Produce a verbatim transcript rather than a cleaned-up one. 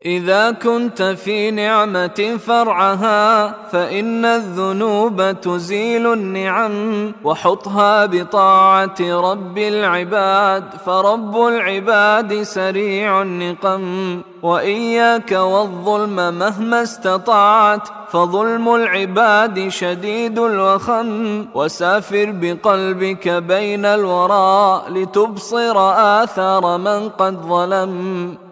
إذا كنت في نعمة فرعها فإن الذنوب تزيل النعم، وحطها بطاعة رب العباد فرب العباد سريع النقم. وإياك والظلم مهما استطعت فظلم العباد شديد الوخم، وسافر بقلبك بين الورى لتبصر آثار من قد ظلم.